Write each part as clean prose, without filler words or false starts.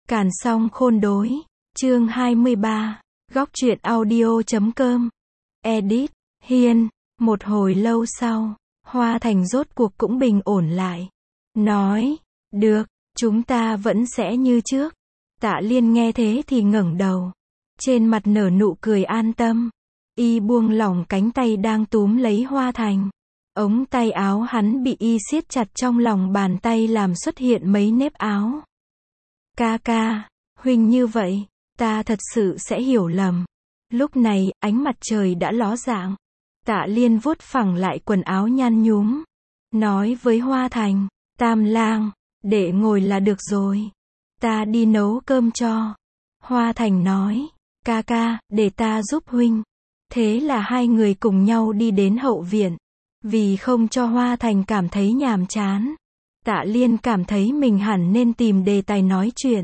Càn Song Khôn Đối. Chương 23. Góc truyện audio.com. Edit. Hiên. Một hồi lâu sau, Hoa Thành rốt cuộc cũng bình ổn lại. Nói, được, chúng ta vẫn sẽ như trước. Tạ Liên nghe thế thì ngẩng đầu. Trên mặt nở nụ cười an tâm. Y buông lỏng cánh tay đang túm lấy Hoa Thành. Ống tay áo hắn bị y siết chặt trong lòng bàn tay làm xuất hiện mấy nếp áo. Ca ca, huynh như vậy, ta thật sự sẽ hiểu lầm. Lúc này, ánh mặt trời đã ló dạng. Tạ Liên vuốt phẳng lại quần áo nhăn nhúm. Nói với Hoa Thành, Tam lang, để ngồi là được rồi. Ta đi nấu cơm cho. Hoa Thành nói, ca ca, để ta giúp huynh. Thế là hai người cùng nhau đi đến hậu viện. Vì không cho Hoa Thành cảm thấy nhàm chán, Tạ Liên cảm thấy mình hẳn nên tìm đề tài nói chuyện.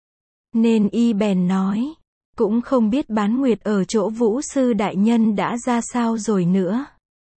Nên y bèn nói, cũng không biết Bán Nguyệt ở chỗ Vũ sư đại nhân đã ra sao rồi nữa.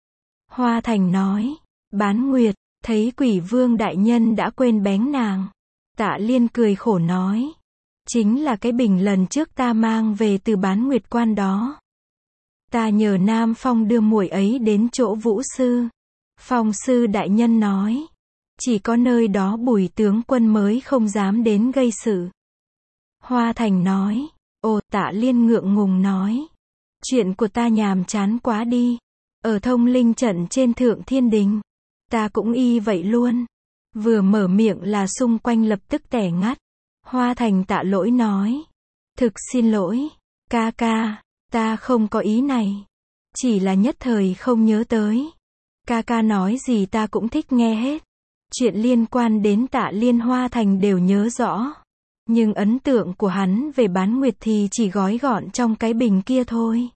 Hoa Thành nói, Bán Nguyệt, thấy Quỷ Vương đại nhân đã quên bén nàng. Tạ Liên cười khổ nói, chính là cái bình lần trước ta mang về từ Bán Nguyệt quan đó. Ta nhờ Nam Phong đưa muội ấy đến chỗ Vũ sư. Phong sư đại nhân nói, chỉ có nơi đó Bùi tướng quân mới không dám đến gây sự. Hoa Thành nói, ồ, Tạ Liên ngượng ngùng nói, chuyện của ta nhàm chán quá đi. Ở Thông Linh trận trên Thượng Thiên Đình, ta cũng y vậy luôn. Vừa mở miệng là xung quanh lập tức tẻ ngắt. Hoa Thành tạ lỗi nói, thực xin lỗi, ca ca, ta không có ý này. Chỉ là nhất thời không nhớ tới. Ca ca nói gì ta cũng thích nghe hết. Chuyện liên quan đến Tạ Liên Hoa Thành đều nhớ rõ. Nhưng ấn tượng của hắn về Bán Nguyệt thì chỉ gói gọn trong cái bình kia thôi.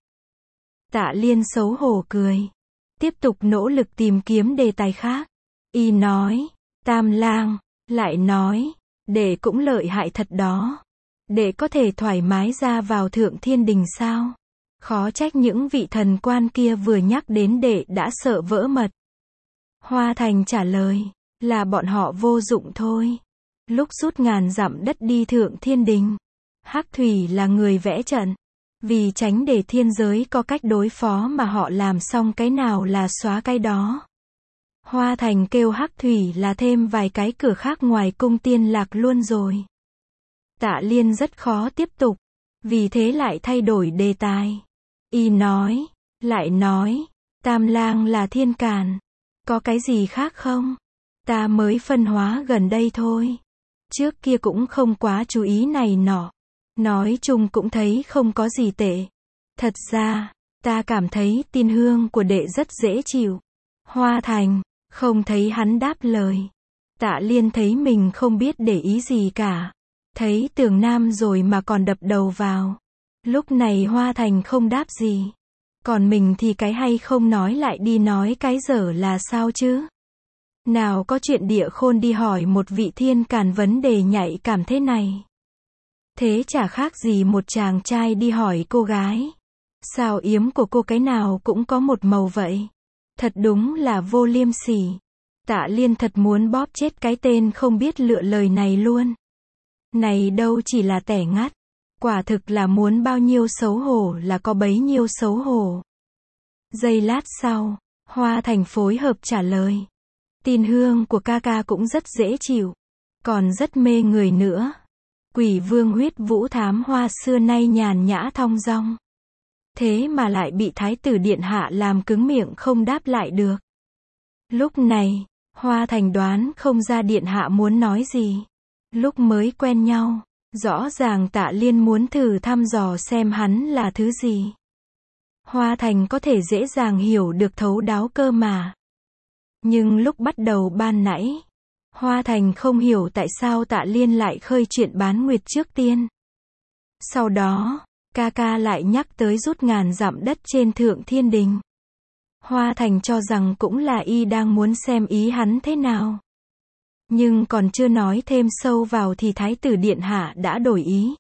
Tạ Liên xấu hổ cười. Tiếp tục nỗ lực tìm kiếm đề tài khác. Y nói, Tam lang, lại nói, đệ cũng lợi hại thật đó. Đệ có thể thoải mái ra vào Thượng Thiên Đình sao? Khó trách những vị thần quan kia vừa nhắc đến đệ đã sợ vỡ mật. Hoa Thành trả lời, là bọn họ vô dụng thôi. Lúc rút ngàn dặm đất đi Thượng Thiên Đình, Hắc Thủy là người vẽ trận. Vì tránh để thiên giới có cách đối phó mà họ làm xong cái nào là xóa cái đó. Hoa Thành kêu Hắc Thủy là thêm vài cái cửa khác ngoài cung Tiên Lạc luôn rồi. Tạ Liên rất khó tiếp tục, vì thế lại thay đổi đề tài. Y nói, lại nói, Tam lang là thiên càn. Có cái gì khác không? Ta mới phân hóa gần đây thôi. Trước kia cũng không quá chú ý này nọ. Nói chung cũng thấy không có gì tệ. Thật ra, ta cảm thấy tin hương của đệ rất dễ chịu. Hoa Thành, không thấy hắn đáp lời. Tạ Liên thấy mình không biết để ý gì cả. Thấy Tường Nam rồi mà còn đập đầu vào. Lúc này Hoa Thành không đáp gì. Còn mình thì cái hay không nói lại đi nói cái dở là sao chứ? Nào có chuyện Địa Khôn đi hỏi một vị thiên càn vấn đề nhạy cảm thế này. Thế chả khác gì một chàng trai đi hỏi cô gái. Sao yếm của cô cái nào cũng có một màu vậy? Thật đúng là vô liêm sỉ. Tạ Liên thật muốn bóp chết cái tên không biết lựa lời này luôn. Này đâu chỉ là tẻ ngắt. Quả thực là muốn bao nhiêu xấu hổ là có bấy nhiêu xấu hổ. Giây lát sau, Hoa Thành phối hợp trả lời. Tin hương của ca ca cũng rất dễ chịu. Còn rất mê người nữa. Quỷ Vương Huyết Vũ Thám Hoa xưa nay nhàn nhã thong dong. Thế mà lại bị Thái tử Điện Hạ làm cứng miệng không đáp lại được. Lúc này, Hoa Thành đoán không ra Điện Hạ muốn nói gì. Lúc mới quen nhau, rõ ràng Tạ Liên muốn thử thăm dò xem hắn là thứ gì. Hoa Thành có thể dễ dàng hiểu được thấu đáo cơ mà. Nhưng lúc bắt đầu ban nãy, Hoa Thành không hiểu tại sao Tạ Liên lại khơi chuyện Bán Nguyệt trước tiên. Sau đó, ca ca lại nhắc tới rút ngàn dặm đất trên Thượng Thiên Đình. Hoa Thành cho rằng cũng là y đang muốn xem ý hắn thế nào. Nhưng còn chưa nói thêm sâu vào thì Thái tử Điện Hạ đã đổi ý.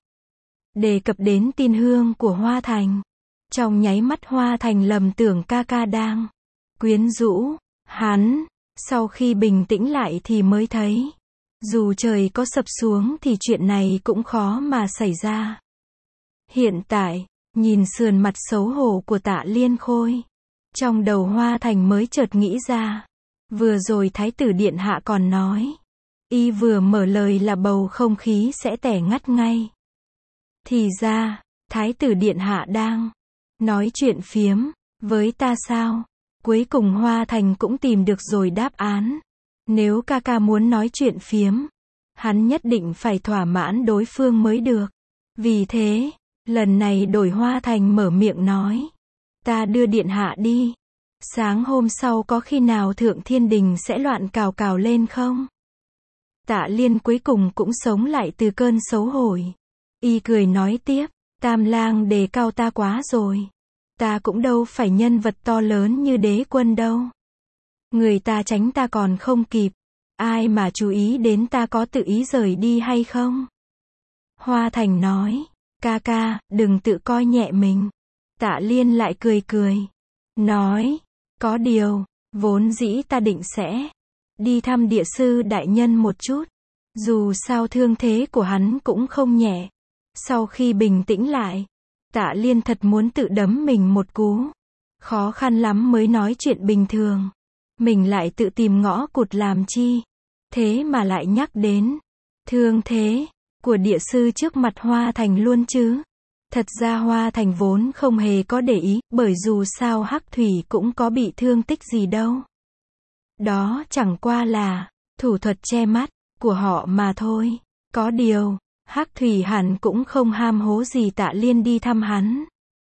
Đề cập đến tin hương của Hoa Thành. Trong nháy mắt Hoa Thành lầm tưởng ca ca đang quyến rũ hắn. Sau khi bình tĩnh lại thì mới thấy Dù trời có sập xuống thì chuyện này cũng khó mà xảy ra. Hiện tại, nhìn sườn mặt xấu hổ của Tạ Liên Khôi, trong đầu Hoa Thành mới chợt nghĩ ra. Vừa rồi Thái tử Điện Hạ còn nói, y vừa mở lời là bầu không khí sẽ tẻ ngắt ngay. Thì ra, Thái tử Điện Hạ đang nói chuyện phiếm với ta sao? Cuối cùng Hoa Thành cũng tìm được rồi đáp án. Nếu ca ca muốn nói chuyện phiếm, hắn nhất định phải thỏa mãn đối phương mới được. Vì thế, lần này đổi Hoa Thành mở miệng nói, ta đưa Điện Hạ đi. Sáng hôm sau có khi nào Thượng Thiên Đình sẽ loạn cào cào lên không? Tạ Liên cuối cùng cũng sống lại từ cơn xấu hổ. Y cười nói tiếp, Tam lang đề cao ta quá rồi. Ta cũng đâu phải nhân vật to lớn như Đế Quân đâu. Người ta tránh ta còn không kịp. Ai mà chú ý đến ta có tự ý rời đi hay không? Hoa Thành nói, ca ca, đừng tự coi nhẹ mình. Tạ Liên lại cười cười. Nói, có điều, vốn dĩ ta định sẽ đi thăm địa sư đại nhân một chút. Dù sao thương thế của hắn cũng không nhẹ. Sau khi bình tĩnh lại, Tạ Liên thật muốn tự đấm mình một cú. Khó khăn lắm mới nói chuyện bình thường. Mình lại tự tìm ngõ cụt làm chi. Thế mà lại nhắc đến thương thế của địa sư trước mặt Hoa Thành luôn chứ. Thật ra Hoa Thành vốn không hề có để ý, bởi dù sao Hắc Thủy cũng có bị thương tích gì đâu. Đó chẳng qua là thủ thuật che mắt của họ mà thôi. Có điều, Hắc Thủy hẳn cũng không ham hố gì Tạ Liên đi thăm hắn.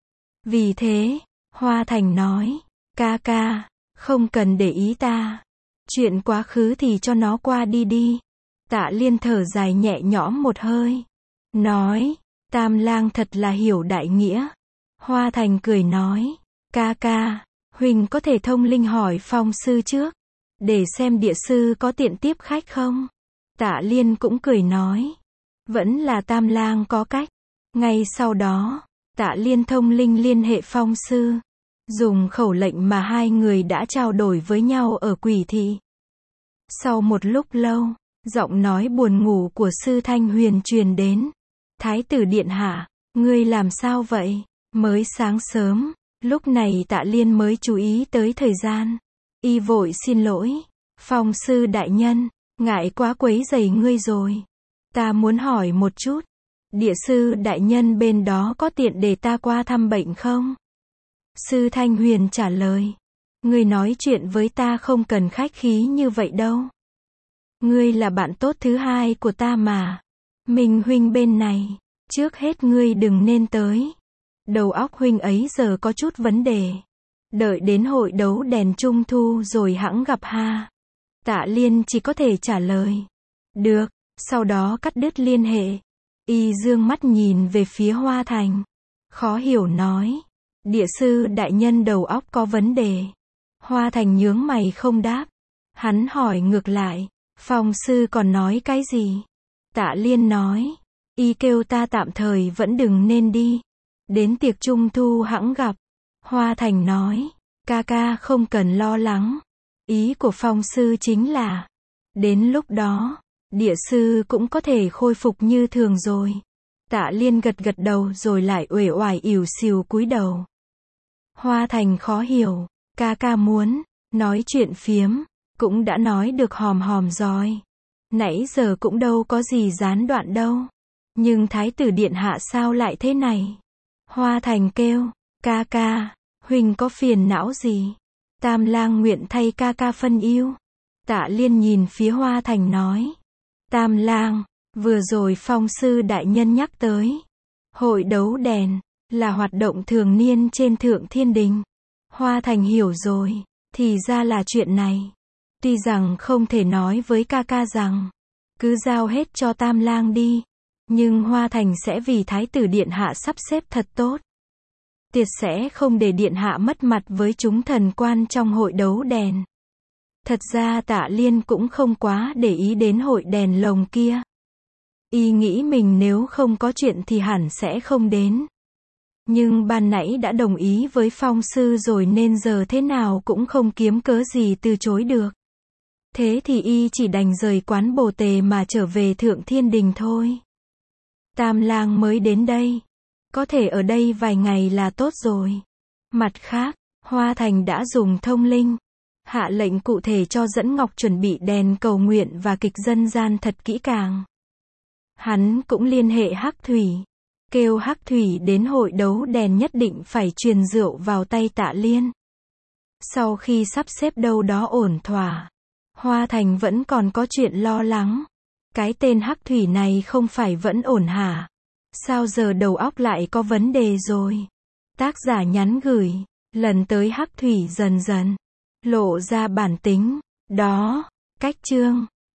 Vì thế, Hoa Thành nói, ca ca, không cần để ý ta. Chuyện quá khứ thì cho nó qua đi đi. Tạ Liên thở dài nhẹ nhõm một hơi. Nói, Tam lang thật là hiểu đại nghĩa. Hoa Thành cười nói, ca ca, huynh có thể thông linh hỏi Phong sư trước, để xem địa sư có tiện tiếp khách không? Tạ Liên cũng cười nói, vẫn là Tam lang có cách. Ngay sau đó, Tạ Liên thông linh liên hệ Phong sư, dùng khẩu lệnh mà hai người đã trao đổi với nhau ở Quỷ Thị. Sau một lúc lâu, giọng nói buồn ngủ của Sư Thanh Huyền truyền đến. Thái tử Điện Hạ, ngươi làm sao vậy? Mới sáng sớm, lúc này Tạ Liên mới chú ý tới thời gian. Y vội xin lỗi. Phong sư đại nhân, ngại quá quấy rầy ngươi rồi. Ta muốn hỏi một chút. Địa sư đại nhân bên đó có tiện để ta qua thăm bệnh không? Sư Thanh Huyền trả lời. Ngươi nói chuyện với ta không cần khách khí như vậy đâu. Ngươi là bạn tốt thứ hai của ta mà. Minh huynh bên này, trước hết ngươi đừng nên tới. Đầu óc huynh ấy giờ có chút vấn đề. Đợi đến hội đấu đèn trung thu rồi hẵng gặp ha. Tạ Liên chỉ có thể trả lời. Được, sau đó cắt đứt liên hệ. Y dương mắt nhìn về phía Hoa Thành. Khó hiểu nói. Địa sư đại nhân đầu óc có vấn đề. Hoa Thành nhướng mày không đáp. Hắn hỏi ngược lại. Phong sư còn nói cái gì? Tạ Liên nói. Y kêu ta tạm thời vẫn đừng nên đi. Đến tiệc trung thu hẵng gặp. Hoa Thành nói. Ca ca không cần lo lắng. Ý của Phong sư chính là. Đến lúc đó, địa sư cũng có thể khôi phục như thường rồi. Tạ Liên gật gật đầu rồi lại uể oải ỉu xìu cúi đầu. Hoa Thành khó hiểu. Ca ca muốn nói chuyện phiếm, cũng đã nói được hòm hòm rồi. Nãy giờ cũng đâu có gì gián đoạn đâu. Nhưng Thái tử Điện Hạ sao lại thế này? Hoa Thành kêu, ca ca, huynh có phiền não gì? Tam lang nguyện thay ca ca phân ưu. Tạ Liên nhìn phía Hoa Thành nói. Tam lang, vừa rồi Phong sư đại nhân nhắc tới. Hội đấu đèn, là hoạt động thường niên trên Thượng Thiên Đình. Hoa Thành hiểu rồi, thì ra là chuyện này. Tuy rằng không thể nói với ca ca rằng, cứ giao hết cho Tam lang đi. Nhưng Hoa Thành sẽ vì Thái tử Điện Hạ sắp xếp thật tốt. Tiệt sẽ không để Điện Hạ mất mặt với chúng thần quan trong hội đấu đèn. Thật ra Tạ Liên cũng không quá để ý đến hội đèn lồng kia. Y nghĩ mình nếu không có chuyện thì hẳn sẽ không đến. Nhưng ban nãy đã đồng ý với Phong sư rồi nên giờ thế nào cũng không kiếm cớ gì từ chối được. Thế thì y chỉ đành rời quán Bồ Tề mà trở về Thượng Thiên Đình thôi. Tam lang mới đến đây. Có thể ở đây vài ngày là tốt rồi. Mặt khác, Hoa Thành đã dùng thông linh, hạ lệnh cụ thể cho Dẫn Ngọc chuẩn bị đèn cầu nguyện và kịch dân gian thật kỹ càng. Hắn cũng liên hệ Hắc Thủy, kêu Hắc Thủy đến hội đấu đèn nhất định phải truyền rượu vào tay Tạ Liên. Sau khi sắp xếp đâu đó ổn thỏa, Hoa Thành vẫn còn có chuyện lo lắng. Cái tên Hắc Thủy này không phải vẫn ổn hả? Sao giờ đầu óc lại có vấn đề rồi? Tác giả nhắn gửi, lần tới Hắc Thủy dần dần lộ ra bản tính. Đó, cách chương